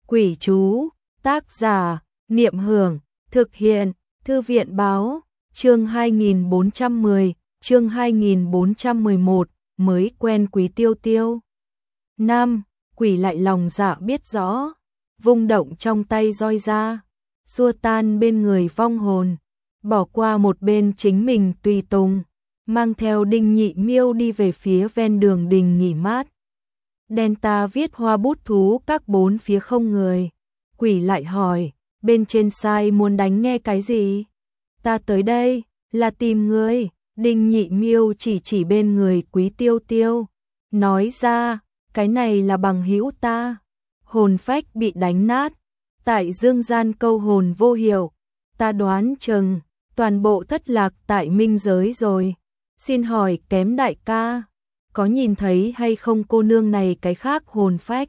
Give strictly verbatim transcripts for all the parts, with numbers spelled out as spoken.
Quỷ chú, tác giả, Niệm Hưởng, thực hiện, Thư viện báo, chương hai nghìn bốn trăm mười, chương hai nghìn bốn trăm mười một, mới quen Quý Tiêu Tiêu. Năm, quỷ lại lòng dạ biết rõ, vung động trong tay roi ra, xua tan bên người vong hồn, bỏ qua một bên chính mình tùy tùng, mang theo Đinh Nhị Miêu đi về phía ven đường đình nghỉ mát. Đen ta viết hoa bút thú các bốn phía không người. Quỷ lại hỏi, bên trên sai muốn đánh nghe cái gì? Ta tới đây, là tìm ngươi. Đinh Nhị Miêu chỉ chỉ bên người Quý Tiêu Tiêu, nói ra, cái này là bằng hữu ta. Hồn phách bị đánh nát, tại dương gian câu hồn vô hiệu, ta đoán chừng toàn bộ thất lạc tại minh giới rồi. Xin hỏi kém đại ca, có nhìn thấy hay không cô nương này cái khác hồn phách?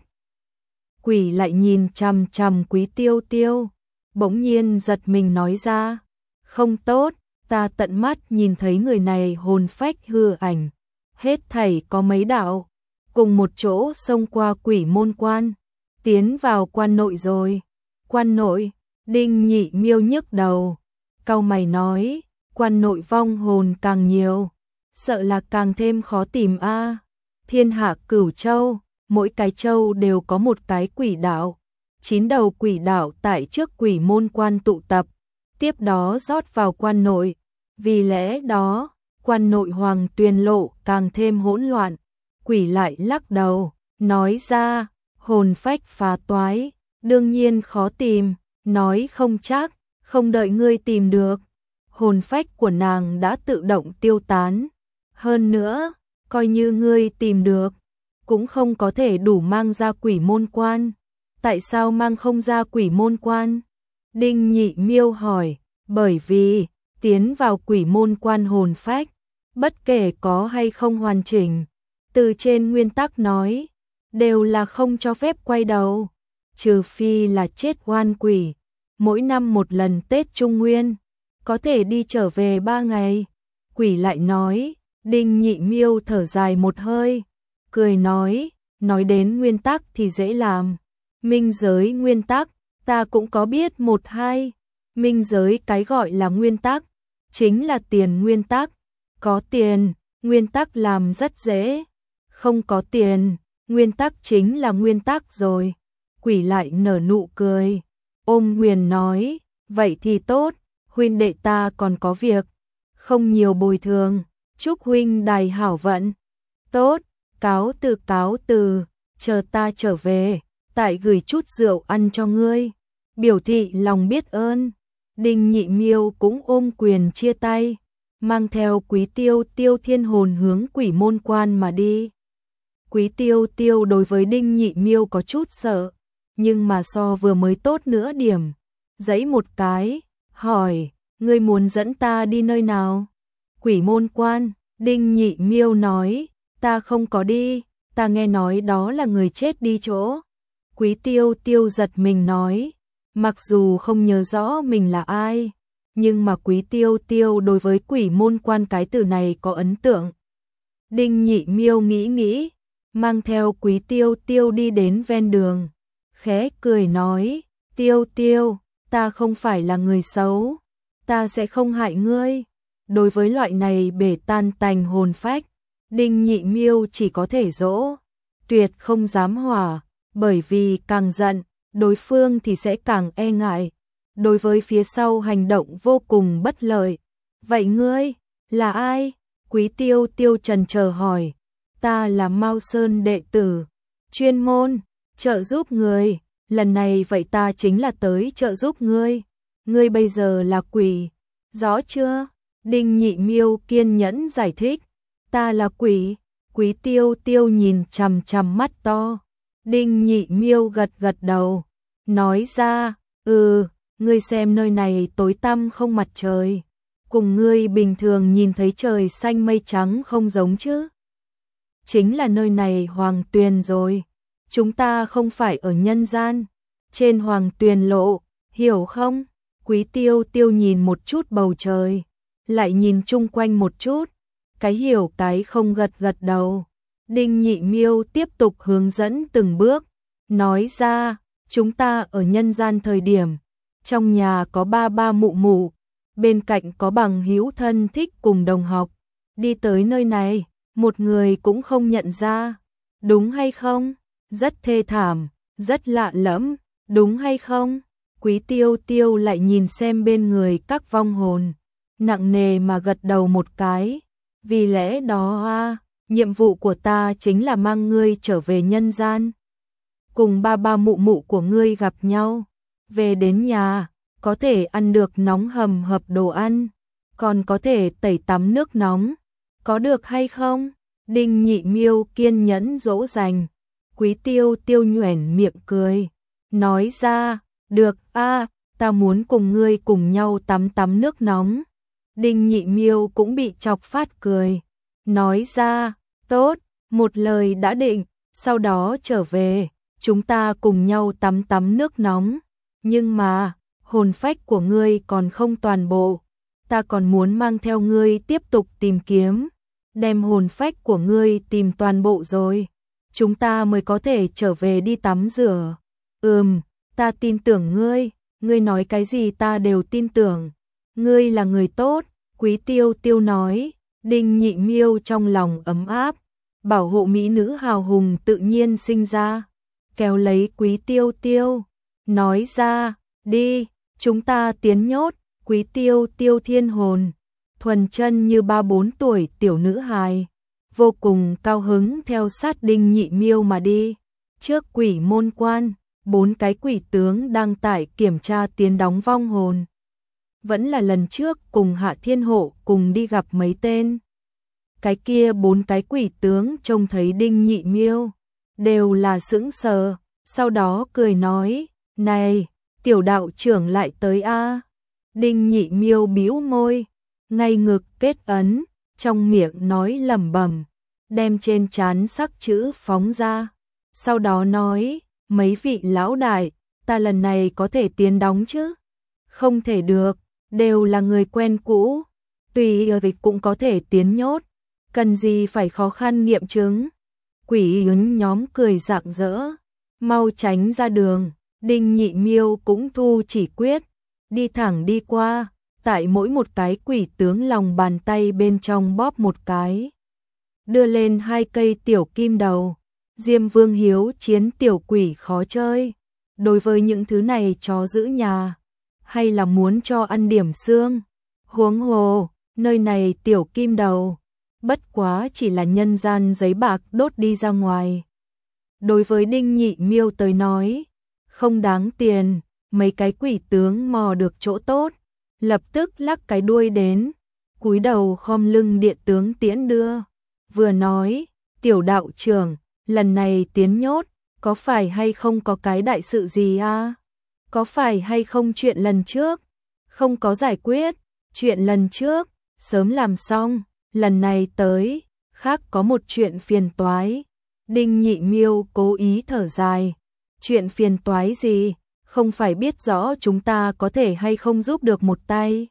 Quỷ lại nhìn chằm chằm Quý Tiêu Tiêu, bỗng nhiên giật mình nói ra, không tốt, ta tận mắt nhìn thấy người này hồn phách hư ảnh, hết thảy có mấy đạo, cùng một chỗ xông qua quỷ môn quan, tiến vào quan nội rồi. Quan nội? Đinh Nhị Miêu nhức đầu, cau mày nói, quan nội vong hồn càng nhiều, sợ là càng thêm khó tìm a. À. Thiên hạ cửu châu, mỗi cái châu đều có một cái quỷ đạo, chín đầu quỷ đạo tại trước quỷ môn quan tụ tập, tiếp đó rót vào quan nội, vì lẽ đó, quan nội hoàng tuyền lộ càng thêm hỗn loạn. Quỷ lại lắc đầu, nói ra, hồn phách phá toái, đương nhiên khó tìm, nói không chắc, không đợi ngươi tìm được, hồn phách của nàng đã tự động tiêu tán. Hơn nữa, coi như ngươi tìm được, cũng không có thể đủ mang ra quỷ môn quan. Tại sao mang không ra quỷ môn quan? Đinh Nhị Miêu hỏi, bởi vì, tiến vào quỷ môn quan hồn phách, bất kể có hay không hoàn chỉnh, từ trên nguyên tắc nói, đều là không cho phép quay đầu, trừ phi là chết oan quỷ. Mỗi năm một lần Tết Trung Nguyên, có thể đi trở về ba ngày. Quỷ lại nói, Đinh Nhị Miêu thở dài một hơi, cười nói, nói đến nguyên tắc thì dễ làm. Minh giới nguyên tắc, ta cũng có biết một hai. Minh giới cái gọi là nguyên tắc, chính là tiền nguyên tắc. Có tiền, nguyên tắc làm rất dễ. Không có tiền, nguyên tắc chính là nguyên tắc rồi. Quỷ lại nở nụ cười, ôm Huyền nói, vậy thì tốt, huynh đệ ta còn có việc, không nhiều bồi thường, chúc huynh đài hảo vận. Tốt, cáo từ cáo từ, chờ ta trở về, tại gửi chút rượu ăn cho ngươi, biểu thị lòng biết ơn. Đinh Nhị Miêu cũng ôm quyền chia tay, mang theo Quý Tiêu Tiêu thiên hồn hướng quỷ môn quan mà đi. Quý Tiêu Tiêu đối với Đinh Nhị Miêu có chút sợ, nhưng mà so vừa mới tốt nữa điểm. Giãy một cái, hỏi, ngươi muốn dẫn ta đi nơi nào? Quỷ môn quan. Đinh Nhị Miêu nói, ta không có đi, ta nghe nói đó là người chết đi chỗ. Quý Tiêu Tiêu giật mình nói, mặc dù không nhớ rõ mình là ai, nhưng mà Quý Tiêu Tiêu đối với quỷ môn quan cái từ này có ấn tượng. Đinh Nhị Miêu nghĩ nghĩ, mang theo Quý Tiêu Tiêu đi đến ven đường, khẽ cười nói, Tiêu Tiêu, ta không phải là người xấu, ta sẽ không hại ngươi. Đối với loại này bể tan tành hồn phách, Đinh Nhị Miêu chỉ có thể dỗ, tuyệt không dám hỏa, bởi vì càng giận, đối phương thì sẽ càng e ngại, đối với phía sau hành động vô cùng bất lợi. Vậy ngươi, là ai? Quý Tiêu Tiêu trần chờ hỏi. Ta là Mao Sơn đệ tử, chuyên môn, trợ giúp người, lần này vậy ta chính là tới trợ giúp ngươi. Ngươi bây giờ là quỷ, rõ chưa? Đinh Nhị Miêu kiên nhẫn giải thích, ta là quỷ. Quý Tiêu Tiêu nhìn chằm chằm mắt to. Đinh Nhị Miêu gật gật đầu, nói ra, ừ, ngươi xem nơi này tối tăm không mặt trời, cùng ngươi bình thường nhìn thấy trời xanh mây trắng không giống chứ. Chính là nơi này Hoàng Tuyền rồi, chúng ta không phải ở nhân gian, trên Hoàng Tuyền lộ, hiểu không? Quý Tiêu Tiêu nhìn một chút bầu trời, lại nhìn chung quanh một chút, cái hiểu cái không gật gật đầu. Đinh Nhị Miêu tiếp tục hướng dẫn từng bước, nói ra, chúng ta ở nhân gian thời điểm, trong nhà có ba ba mụ mụ, bên cạnh có bằng hữu thân thích cùng đồng học, đi tới nơi này, một người cũng không nhận ra, đúng hay không? Rất thê thảm, rất lạ lẫm, đúng hay không? Quý Tiêu Tiêu lại nhìn xem bên người các vong hồn, nặng nề mà gật đầu một cái, vì lẽ đó a, nhiệm vụ của ta chính là mang ngươi trở về nhân gian, cùng ba ba mụ mụ của ngươi gặp nhau, về đến nhà, có thể ăn được nóng hầm hập đồ ăn, còn có thể tẩy tắm nước nóng, có được hay không? Đinh Nhị Miêu kiên nhẫn dỗ dành, Quý Tiêu Tiêu nhoẻn miệng cười, nói ra, được a, ta muốn cùng ngươi cùng nhau tắm tắm nước nóng. Đinh Nhị Miêu cũng bị chọc phát cười, nói ra, tốt, một lời đã định, sau đó trở về, chúng ta cùng nhau tắm tắm nước nóng, nhưng mà, hồn phách của ngươi còn không toàn bộ, ta còn muốn mang theo ngươi tiếp tục tìm kiếm, đem hồn phách của ngươi tìm toàn bộ rồi, chúng ta mới có thể trở về đi tắm rửa. Ừm, ta tin tưởng ngươi, ngươi nói cái gì ta đều tin tưởng, ngươi là người tốt, Quý Tiêu Tiêu nói. Đinh Nhị Miêu trong lòng ấm áp, bảo hộ mỹ nữ hào hùng tự nhiên sinh ra, kéo lấy Quý Tiêu Tiêu, nói ra, đi, chúng ta tiến nhốt. Quý Tiêu Tiêu thiên hồn, thuần chân như ba bốn tuổi tiểu nữ hài, vô cùng cao hứng theo sát Đinh Nhị Miêu mà đi. Trước quỷ môn quan, bốn cái quỷ tướng đang tại kiểm tra tiến đóng vong hồn. Vẫn là lần trước cùng Hạ Thiên Hộ cùng đi gặp mấy tên. Cái kia bốn cái quỷ tướng trông thấy Đinh Nhị Miêu, đều là sững sờ, sau đó cười nói, này, tiểu đạo trưởng lại tới a. Đinh Nhị Miêu bĩu môi, ngay ngực kết ấn, trong miệng nói lẩm bẩm, đem trên trán sắc chữ phóng ra, sau đó nói, mấy vị lão đại, ta lần này có thể tiến đóng chứ? Không thể được, đều là người quen cũ, tùy việc cũng có thể tiến nhốt, cần gì phải khó khăn nghiệm chứng. Quỷ ứng nhóm cười rạng rỡ, mau tránh ra đường. Đinh Nhị Miêu cũng thu chỉ quyết, đi thẳng đi qua, tại mỗi một cái quỷ tướng lòng bàn tay bên trong bóp một cái, đưa lên hai cây tiểu kim đầu. Diêm Vương hiếu chiến tiểu quỷ khó chơi, đối với những thứ này chó giữ nhà, hay là muốn cho ăn điểm xương, huống hồ, nơi này tiểu kim đầu, bất quá chỉ là nhân gian giấy bạc đốt đi ra ngoài. Đối với Đinh Nhị Miêu tới nói, không đáng tiền, mấy cái quỷ tướng mò được chỗ tốt, lập tức lắc cái đuôi đến, cúi đầu khom lưng điện tướng tiễn đưa, vừa nói, tiểu đạo trưởng, lần này tiến nhốt, có phải hay không có cái đại sự gì a? Có phải hay không chuyện lần trước không có giải quyết, chuyện lần trước sớm làm xong, lần này tới, khác có một chuyện phiền toái. Đinh Nhị Miêu cố ý thở dài, chuyện phiền toái gì, không phải biết rõ chúng ta có thể hay không giúp được một tay.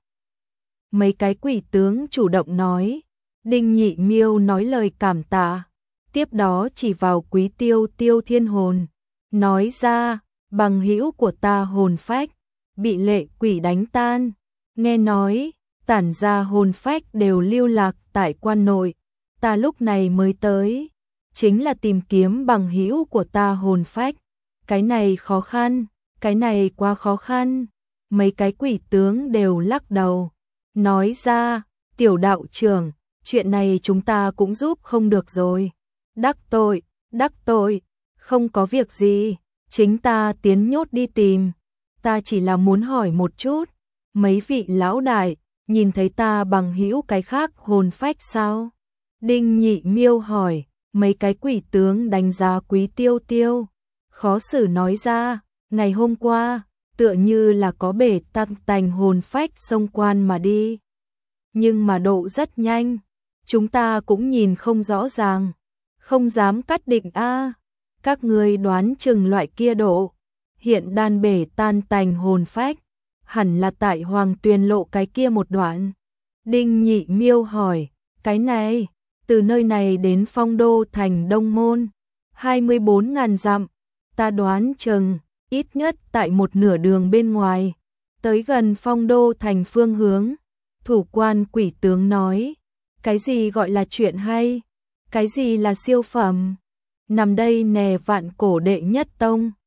Mấy cái quỷ tướng chủ động nói, Đinh Nhị Miêu nói lời cảm tạ, tiếp đó chỉ vào Quý Tiêu Tiêu thiên hồn, nói ra, bằng hữu của ta hồn phách, bị lệ quỷ đánh tan, nghe nói, tản ra hồn phách đều lưu lạc tại quan nội, ta lúc này mới tới, chính là tìm kiếm bằng hữu của ta hồn phách, cái này khó khăn, cái này quá khó khăn, mấy cái quỷ tướng đều lắc đầu, nói ra, tiểu đạo trưởng, chuyện này chúng ta cũng giúp không được rồi, đắc tội, đắc tội, không có việc gì, chính ta tiến nhốt đi tìm, ta chỉ là muốn hỏi một chút, mấy vị lão đại, nhìn thấy ta bằng hữu cái khác hồn phách sao? Đinh Nhị Miêu hỏi, mấy cái quỷ tướng đánh giá Quý Tiêu Tiêu, khó xử nói ra, ngày hôm qua, tựa như là có bể tăng tành hồn phách xông quan mà đi. Nhưng mà độ rất nhanh, chúng ta cũng nhìn không rõ ràng, không dám cắt định a. Các ngươi đoán chừng loại kia độ, hiện đan bể tan tành hồn phách, hẳn là tại Hoàng Tuyền lộ cái kia một đoạn. Đinh Nhị Miêu hỏi, cái này, từ nơi này đến Phong Đô thành Đông Môn, hai mươi bốn ngàn dặm, ta đoán chừng ít nhất tại một nửa đường bên ngoài, tới gần Phong Đô thành phương hướng, thủ quan quỷ tướng nói, cái gì gọi là chuyện hay, cái gì là siêu phẩm, nằm đây nè Vạn Cổ đệ nhất tông.